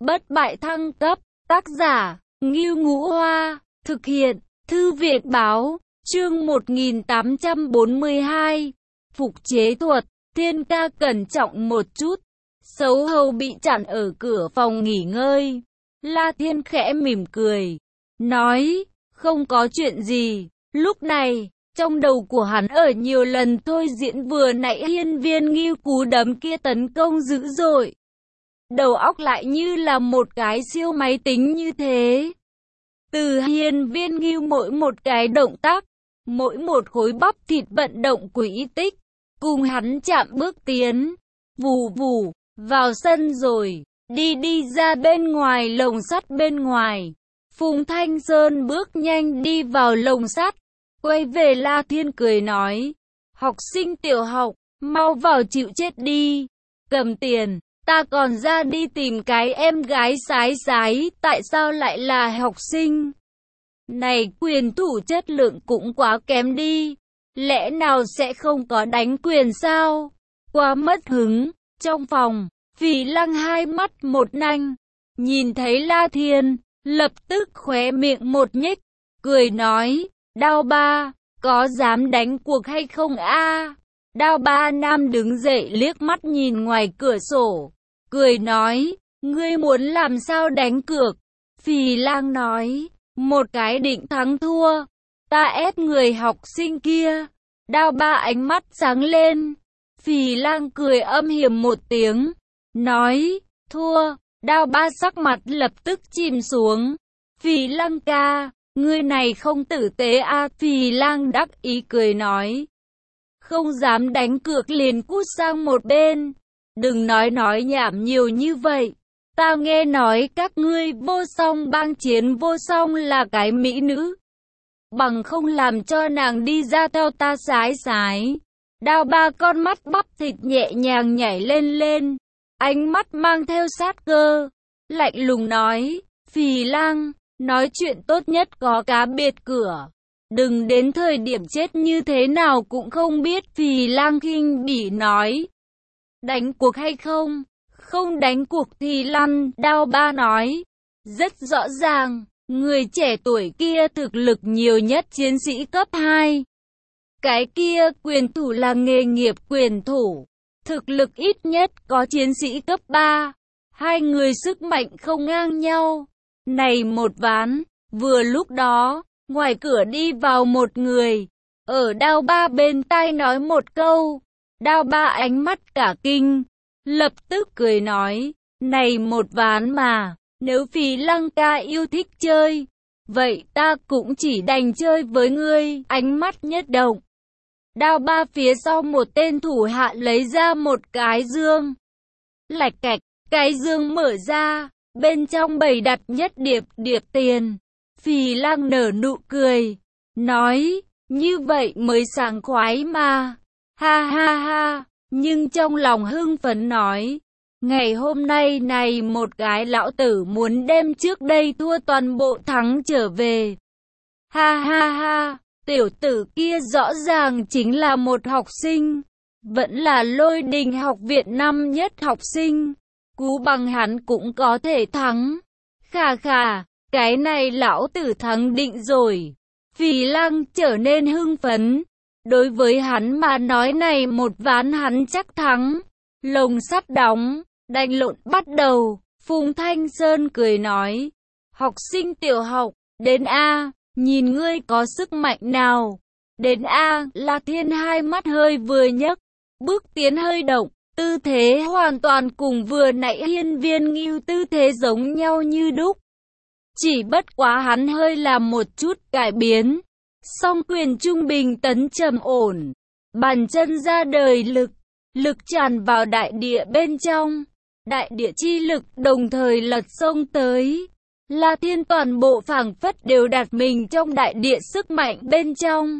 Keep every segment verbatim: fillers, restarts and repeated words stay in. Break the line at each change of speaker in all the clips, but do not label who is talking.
bất bại thăng cấp, tác giả, Ngưu Ngũ Hoa, thực hiện, Thư viện báo, chương một nghìn tám trăm bốn mươi hai, phục chế thuật, Thiên ca cẩn trọng một chút, xấu hầu bị chặn ở cửa phòng nghỉ ngơi. La Thiên khẽ mỉm cười, nói, không có chuyện gì. Lúc này, trong đầu của hắn ở nhiều lần thôi diễn vừa nãy hiên viên Ngưu cú đấm kia tấn công dữ dội. Đầu óc lại như là một cái siêu máy tính như thế. Từ hiên viên Ngưu mỗi một cái động tác, mỗi một khối bắp thịt vận động quỹ tích, cùng hắn chạm bước tiến, vù vù, vào sân rồi, đi đi ra bên ngoài lồng sắt bên ngoài. Phùng Thanh Sơn bước nhanh đi vào lồng sắt, quay về La Thiên cười nói, học sinh tiểu học, mau vào chịu chết đi, cầm tiền, ta còn ra đi tìm cái em gái sái sái, tại sao lại là học sinh? Này quyền thủ chất lượng cũng quá kém đi, lẽ nào sẽ không có đánh quyền sao? Quá mất hứng. Trong phòng, Phỉ Lăng hai mắt một nanh, nhìn thấy La Thiên, lập tức khóe miệng một nhếch, cười nói, Đao Ba, có dám đánh cuộc hay không a? À? Đao Ba Nam đứng dậy liếc mắt nhìn ngoài cửa sổ, cười nói, ngươi muốn làm sao đánh cược? Phỉ Lang nói, một cái định thắng thua, ta ép người học sinh kia. Đao Ba ánh mắt sáng lên. Phỉ Lang cười âm hiểm một tiếng, nói, thua. Đao Ba sắc mặt lập tức chìm xuống. Phỉ Lang ca, ngươi này không tử tế a. À? Phỉ Lang đắc ý cười nói, không dám đánh cược liền cút sang một bên. Đừng nói nói nhảm nhiều như vậy. Ta nghe nói các ngươi vô song bang chiến vô song là cái mỹ nữ, bằng không làm cho nàng đi ra theo ta sái sái. Đao Ba con mắt bắp thịt nhẹ nhàng nhảy lên lên, ánh mắt mang theo sát cơ, lạnh lùng nói, Phỉ Lang, nói chuyện tốt nhất có cá biệt cửa, đừng đến thời điểm chết như thế nào cũng không biết. Phỉ Lang khinh bỉ nói, đánh cuộc hay không? Không đánh cuộc thì lăn. Đao Ba nói, rất rõ ràng, người trẻ tuổi kia thực lực nhiều nhất chiến sĩ cấp hai. Cái kia quyền thủ là nghề nghiệp quyền thủ, thực lực ít nhất có chiến sĩ cấp ba. Hai người sức mạnh không ngang nhau. Này một ván, vừa lúc đó, ngoài cửa đi vào một người, ở Đao Ba bên tai nói một câu. Đao Ba ánh mắt cả kinh, lập tức cười nói, này một ván mà, nếu Phỉ Lăng ca yêu thích chơi, vậy ta cũng chỉ đành chơi với ngươi. Ánh mắt nhất động, Đao Ba phía sau một tên thủ hạ lấy ra một cái dương. Lạch cạch, cái dương mở ra, bên trong bày đặt nhất điệp điệp tiền. Phỉ Lăng nở nụ cười, nói, như vậy mới sảng khoái mà, ha ha ha. Nhưng trong lòng hưng phấn nói, ngày hôm nay này một cái lão tử muốn đem trước đây thua toàn bộ thắng trở về. Ha ha ha, tiểu tử kia rõ ràng chính là một học sinh, vẫn là Lôi Đình học viện năm nhất học sinh, cú bằng hắn cũng có thể thắng. Khà khà, cái này lão tử thắng định rồi. Phỉ Lăng trở nên hưng phấn. Đối với hắn mà nói này một ván hắn chắc thắng. Lồng sắt đóng, đánh lộn bắt đầu. Phùng Thanh Sơn cười nói, học sinh tiểu học, đến A, nhìn ngươi có sức mạnh nào. Đến A. La Thiên hai mắt hơi vừa nhấc, bước tiến hơi động, tư thế hoàn toàn cùng vừa nãy hiên viên Ngưu tư thế giống nhau như đúc. Chỉ bất quá hắn hơi làm một chút cải biến. Song quyền trung bình tấn trầm ổn, bàn chân ra đời lực, lực tràn vào đại địa bên trong, đại địa chi lực đồng thời lật sông tới. La Thiên toàn bộ phảng phất đều đặt mình trong đại địa sức mạnh bên trong.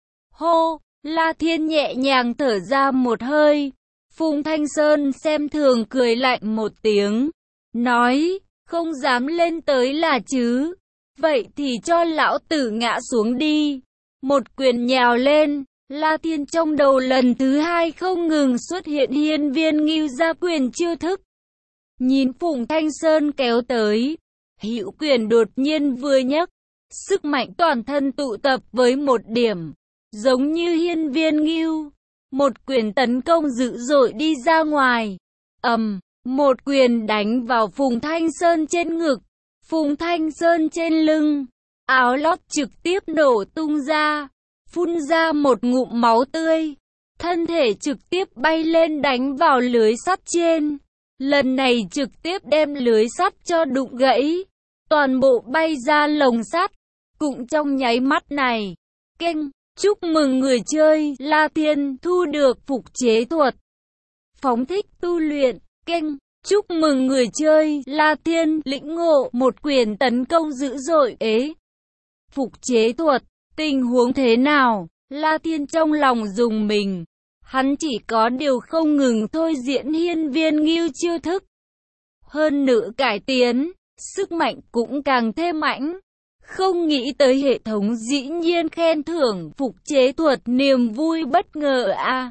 Hô, La Thiên nhẹ nhàng thở ra một hơi. Phùng Thanh Sơn xem thường cười lạnh một tiếng, nói, không dám lên tới là chứ. Vậy thì cho lão tử ngã xuống đi. Một quyền nhào lên, La Thiên trong đầu lần thứ hai không ngừng xuất hiện hiên viên Ngưu ra quyền chiêu thức. nhìn Phùng Thanh Sơn kéo tới. Hữu quyền đột nhiên vừa nhấc, sức mạnh toàn thân tụ tập với một điểm, giống như hiên viên ngưu. Một quyền tấn công dữ dội đi ra ngoài. ầm, một quyền đánh vào Phùng Thanh Sơn trên ngực, Phùng Thanh Sơn trên lưng, áo lót trực tiếp nổ tung ra, phun ra một ngụm máu tươi, thân thể trực tiếp bay lên đánh vào lưới sắt trên. Lần này trực tiếp đem lưới sắt cho đụng gãy, toàn bộ bay ra lồng sắt. Cũng trong nháy mắt này, kênh, chúc mừng người chơi La Thiên thu được phục chế thuật. Phóng thích tu luyện, kênh, chúc mừng người chơi La Thiên lĩnh ngộ một quyền tấn công dữ dội ế. Phục chế thuật, tình huống thế nào? La Thiên trong lòng rùng mình. Hắn chỉ có điều không ngừng thôi diễn hiên viên ngưu chiêu thức. Hơn nữa cải tiến, sức mạnh cũng càng thêm mãnh. Không nghĩ tới hệ thống dĩ nhiên khen thưởng phục chế thuật, niềm vui bất ngờ a. À.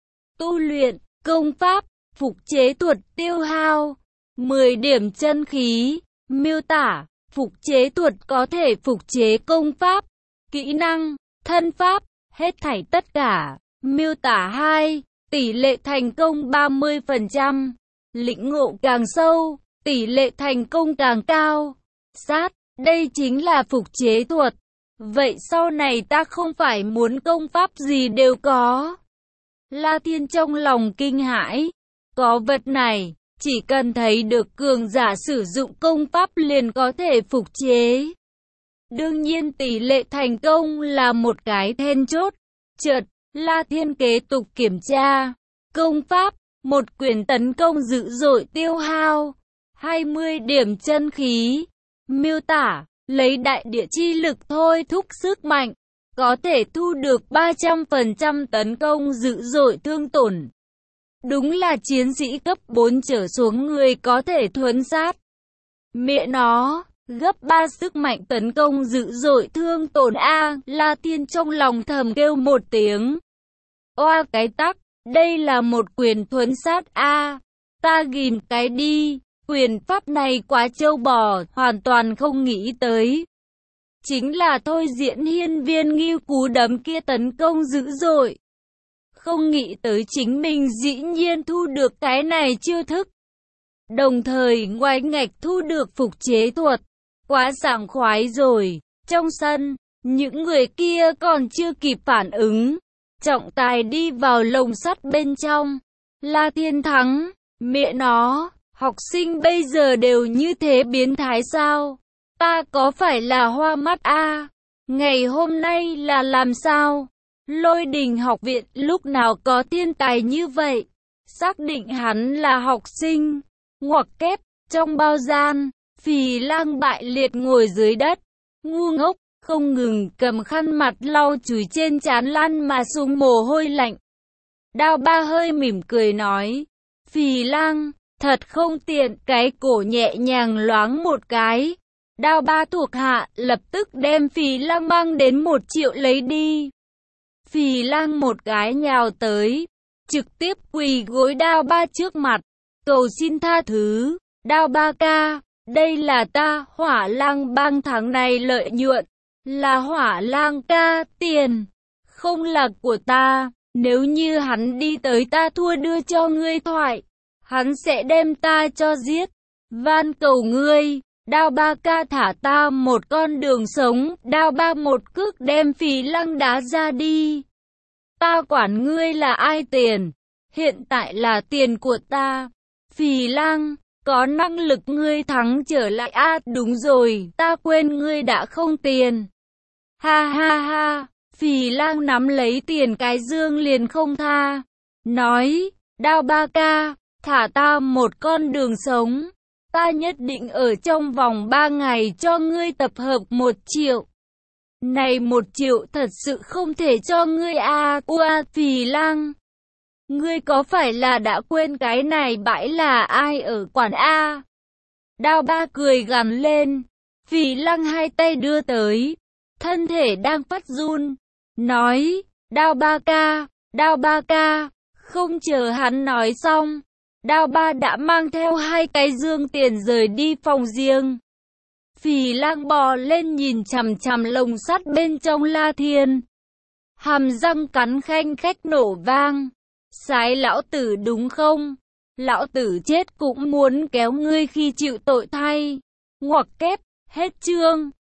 Tu luyện, công pháp, phục chế thuật tiêu hao mười điểm chân khí. Miêu tả, phục chế thuật có thể phục chế công pháp, kỹ năng, thân pháp, hết thảy tất cả. Miêu tả hai, tỷ lệ thành công ba mươi phần trăm. Lĩnh ngộ càng sâu, tỷ lệ thành công càng cao. Sát, đây chính là phục chế thuật. Vậy sau này ta không phải muốn công pháp gì đều có. La Thiên trong lòng kinh hãi. Có vật này, chỉ cần thấy được cường giả sử dụng công pháp liền có thể phục chế. Đương nhiên tỷ lệ thành công là một cái then chốt. Chợt, La Thiên kế tục kiểm tra. Công pháp, một quyền tấn công dữ dội tiêu hao hai mươi điểm chân khí. Miêu tả, lấy đại địa chi lực thôi thúc sức mạnh, có thể thu được ba trăm phần trăm tấn công dữ dội thương tổn. Đúng là chiến sĩ cấp bốn trở xuống người có thể thuấn sát. Mẹ nó, gấp ba sức mạnh tấn công dữ dội thương tổn a. La Thiên trong lòng thầm kêu một tiếng. Oa cái tắc, đây là một quyền thuấn sát a. Ta ghim cái đi, quyền pháp này quá trâu bò, hoàn toàn không nghĩ tới. Chính là thôi diễn hiên viên ngưu cú đấm kia tấn công dữ dội. Không nghĩ tới chính mình dĩ nhiên thu được cái này chiêu thức. Đồng thời ngoài ngạch thu được phục chế thuật. Quá sảng khoái rồi. Trong sân, những người kia còn chưa kịp phản ứng. Trọng tài đi vào lồng sắt bên trong. La Thiên thắng. Mẹ nó, học sinh bây giờ đều như thế biến thái sao? Ta có phải là hoa mắt a? À? Ngày hôm nay là làm sao? Lôi Đình học viện lúc nào có thiên tài như vậy? Xác định hắn là học sinh. Ngoặc kép, trong bao gian, Phì Lang bại liệt ngồi dưới đất. Ngu ngốc, không ngừng cầm khăn mặt lau chùi trên trán lăn mà sung mồ hôi lạnh. Đao Ba hơi mỉm cười nói. Phì Lang, thật không tiện, cái cổ nhẹ nhàng loáng một cái. Đao Ba thuộc hạ lập tức đem Phì Lang mang đến một triệu lấy đi. Phì Lang một cái nhào tới, trực tiếp quỳ gối Đao Ba trước mặt, cầu xin tha thứ. Đao Ba ca, đây là ta, Hỏa Lang bang tháng này lợi nhuận, là Hỏa Lang ca tiền, không là của ta. Nếu như hắn đi tới ta thua đưa cho ngươi thoại, hắn sẽ đem ta cho giết. Van cầu ngươi, Đao Ba ca thả ta một con đường sống. Đao Ba một cước đem Phì Lang đá ra đi. Ta quản ngươi là ai tiền, hiện tại là tiền của ta. Phì Lang, có năng lực ngươi thắng trở lại a. À, đúng rồi, ta quên ngươi đã không tiền. Ha ha ha, Phì Lang nắm lấy tiền cái dương liền không tha. Nói, Đao Ba ca, thả ta một con đường sống. Ta nhất định ở trong vòng ba ngày cho ngươi tập hợp một triệu. Này một triệu thật sự không thể cho ngươi a. Ua, Phì Lang, ngươi có phải là đã quên cái này bãi là ai ở quản a? Đao Ba cười gằn lên. Phì Lang hai tay đưa tới, thân thể đang phát run, nói, Đao Ba ca, Đao Ba ca. Không chờ hắn nói xong, Đao Ba đã mang theo hai cái dương tiền rời đi phòng riêng. Phì Lang bò lên nhìn chằm chằm lồng sắt bên trong La Thiên. Hàm răng cắn khanh khách nổ vang. Sái lão tử đúng không? Lão tử chết cũng muốn kéo ngươi khi chịu tội thay. Ngoặc kép, hết chương.